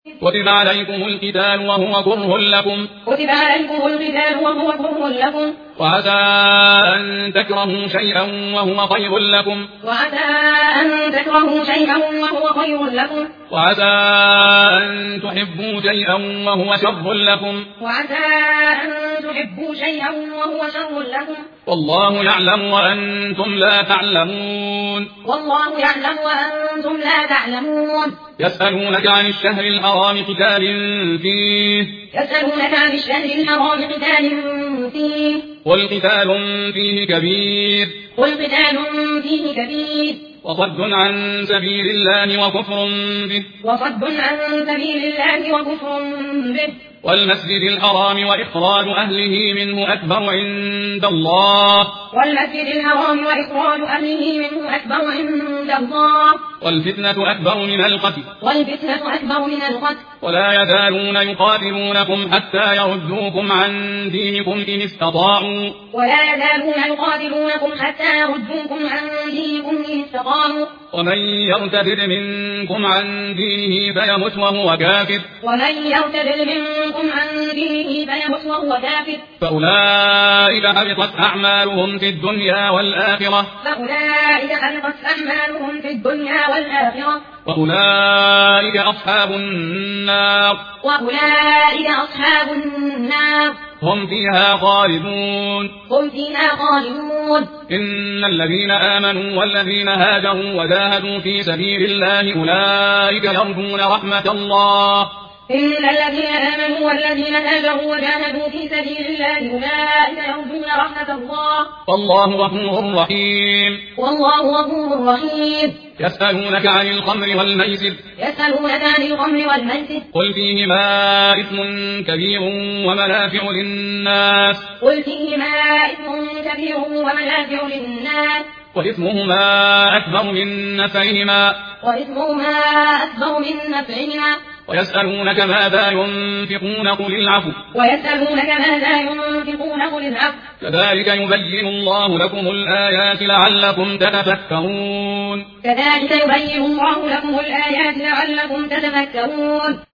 كتب عليكم القتال وهو كره لكم وعسى أن تكرهوا شيئا وهو خير لكم وعسى أن تحبوا شيئا وهو شر لكم والله يعلم وأنتم لا تعلمون يسألونك عن الشهر الحرام قتال فيه قل قتال فيه كبير وصد عن سبيل الله وكفر به والمسجد الحرام وإخراج أهله منه أكبر عند الله والفتنة أكبر من القتل ولا يزالون يقاتلونكم حتى يردوكم عن دينكم إن استطاعوا ومن يرتد منكم عن دينه فيمت وهو كافر فأولئك حبطت أعمالهم في الدنيا والآخرة وأولئك أصحاب النار هم فيها خالدون إن الذين آمنوا والذين هاجروا وجاهدوا في سبيل الله أولئك يرجون رحمة الله والله غفور رحيم يسألونك عن الخمر والميسر قل فيهما إثم كبير ومنافع للناس وإثمهما أكبر من نفعهما ويسألونك ماذا ينفقون قل العفو كذلك يبين الله لكم الآيات لعلكم تتفكرون